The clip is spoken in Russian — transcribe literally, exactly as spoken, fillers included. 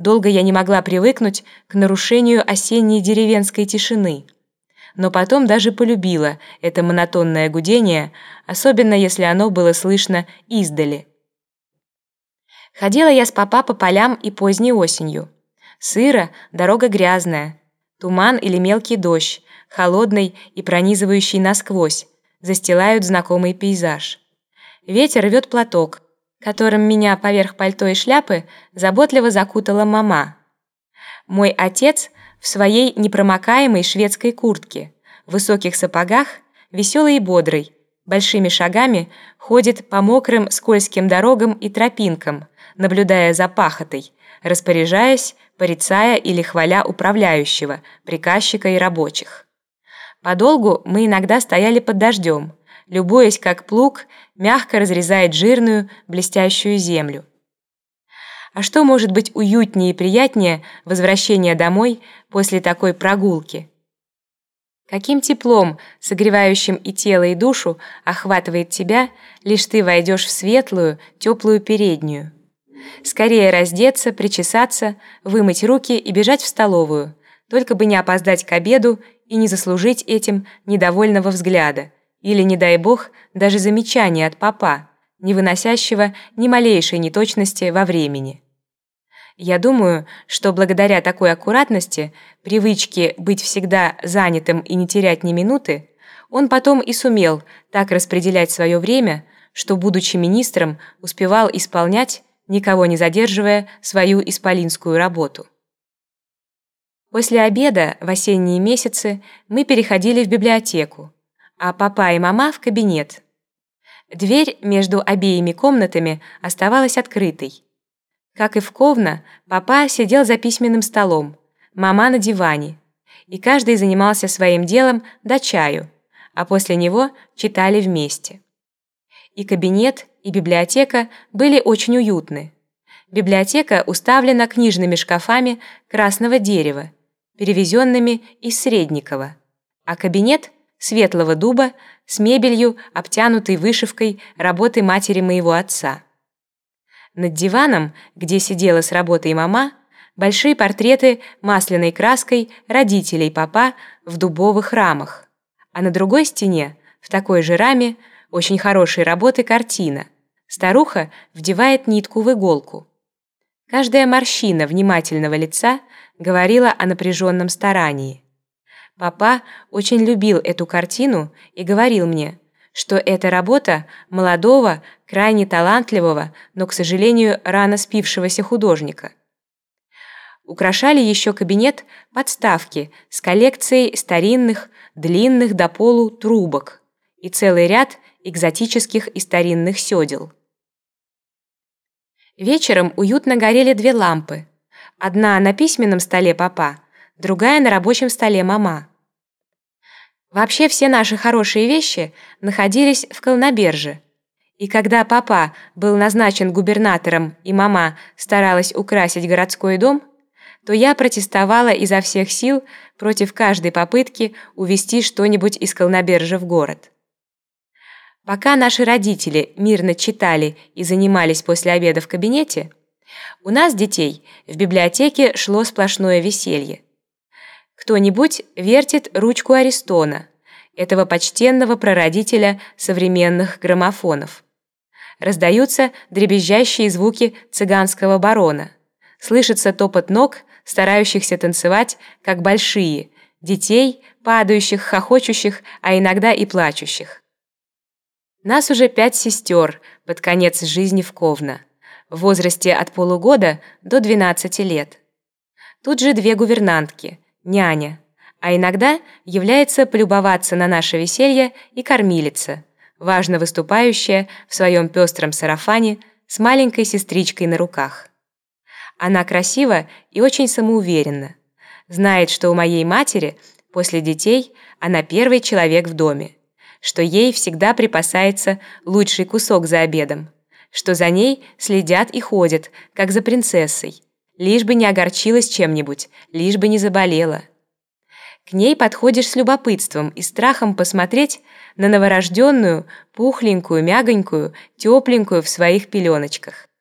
Долго я не могла привыкнуть к нарушению осенней деревенской тишины, но потом даже полюбила это монотонное гудение, особенно если оно было слышно издали. Ходила я с папа по полям и поздней осенью. Сыро, дорога грязная, туман или мелкий дождь, холодный и пронизывающий насквозь, застилают знакомый пейзаж. Ветер рвет платок, которым меня поверх пальто и шляпы заботливо закутала мама. Мой отец в своей непромокаемой шведской куртке, в высоких сапогах, веселый и бодрый, большими шагами ходит по мокрым скользким дорогам и тропинкам, наблюдая за пахотой, распоряжаясь, порицая или хваля управляющего, приказчика и рабочих. Подолгу мы иногда стояли под дождем, любуясь, как плуг мягко разрезает жирную, блестящую землю. А что может быть уютнее и приятнее возвращения домой после такой прогулки? Каким теплом, согревающим и тело, и душу, охватывает тебя, лишь ты войдешь в светлую, теплую переднюю. Скорее раздеться, причесаться, вымыть руки и бежать в столовую, только бы не опоздать к обеду и не заслужить этим недовольного взгляда, или, не дай бог, даже замечания от папа, не выносящего ни малейшей неточности во времени. Я думаю, что благодаря такой аккуратности, привычке быть всегда занятым и не терять ни минуты, он потом и сумел так распределять свое время, что, будучи министром, успевал исполнять, никого не задерживая, свою исполинскую работу. После обеда в осенние месяцы мы переходили в библиотеку, а папа и мама в кабинет. Дверь между обеими комнатами оставалась открытой. Как и в Ковна, папа сидел за письменным столом, мама на диване, и каждый занимался своим делом до чаю, а после него читали вместе. И кабинет, и библиотека были очень уютны. Библиотека уставлена книжными шкафами красного дерева, перевезенными из Средникова, а кабинет — светлого дуба с мебелью, обтянутой вышивкой работы матери моего отца. Над диваном, где сидела с работой мама, большие портреты масляной краской родителей папа в дубовых рамах, а на другой стене, в такой же раме, очень хорошей работы картина. Старуха вдевает нитку в иголку. Каждая морщина внимательного лица говорила о напряженном старании. Папа очень любил эту картину и говорил мне, что это работа молодого, крайне талантливого, но, к сожалению, рано спившегося художника. Украшали еще кабинет подставки с коллекцией старинных, длинных до полу трубок и целый ряд экзотических и старинных сёдел. Вечером уютно горели две лампы. Одна на письменном столе папа, другая на рабочем столе мама. Вообще все наши хорошие вещи находились в Колноберже. И когда папа был назначен губернатором и мама старалась украсить городской дом, то я протестовала изо всех сил против каждой попытки увезти что-нибудь из Колнобержа в город. Пока наши родители мирно читали и занимались после обеда в кабинете, у нас, детей, в библиотеке шло сплошное веселье. Кто-нибудь вертит ручку Аристона, этого почтенного прародителя современных граммофонов. Раздаются дребезжащие звуки цыганского барона. Слышится топот ног, старающихся танцевать, как большие, детей, падающих, хохочущих, а иногда и плачущих. Нас уже пять сестер под конец жизни в Ковна, в возрасте от полугода до двенадцати лет. Тут же две гувернантки, няня, а иногда является полюбоваться на наше веселье и кормилица, важно выступающая в своем пестром сарафане с маленькой сестричкой на руках. Она красива и очень самоуверенна, знает, что у моей матери после детей она первый человек в доме, что ей всегда припасается лучший кусок за обедом, что за ней следят и ходят, как за принцессой, лишь бы не огорчилась чем-нибудь, лишь бы не заболела. К ней подходишь с любопытством и страхом посмотреть на новорожденную, пухленькую, мягонькую, тепленькую в своих пеленочках.